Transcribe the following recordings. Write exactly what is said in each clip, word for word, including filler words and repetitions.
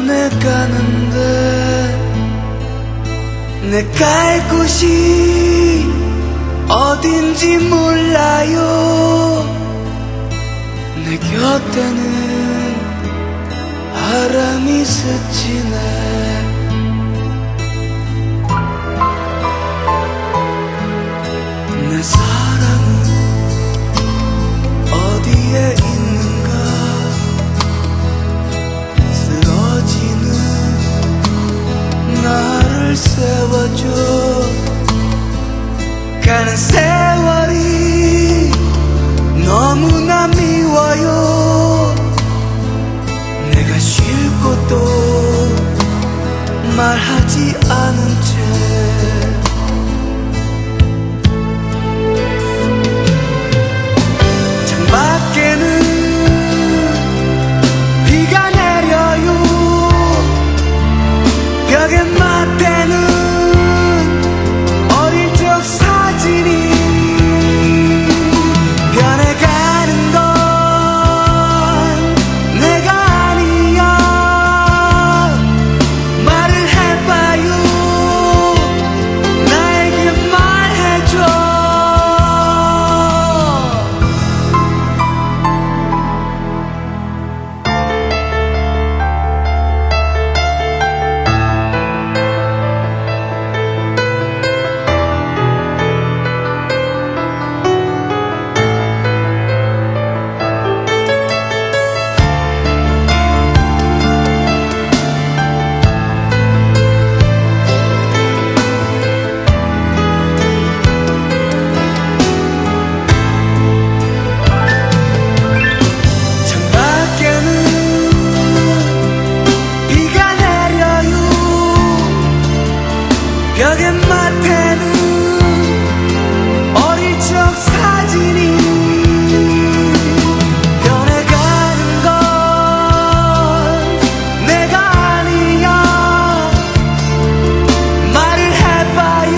떠나가는데 내 갈 곳이 어딘지 몰라요. 내 곁에는 바람이 스치네. 내 사랑은 어디에 있는가. 쓰러지는 나를 세워줘. 가는 세월이 너무나 미워요. 내가 쉴 곳도 말하지 않은 채 창밖에는 비가 내려요. 벽에 맞대는 어릴 적 사진이. 변해가는 건 내가 아니야. 말을 해봐요. 나에게 말해줘. 벽에 맞대는 어릴 적 사진이. 변해가는 건 내가 아니야. 말을 해봐요.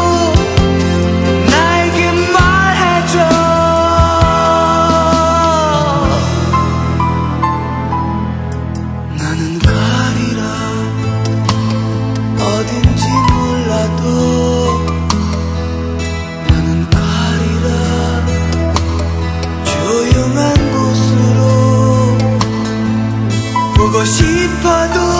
나에게 말해줘. 나는 가리라 어딘지 몰라도. 나는 가리라 조용한 곳으로. 보고 싶어도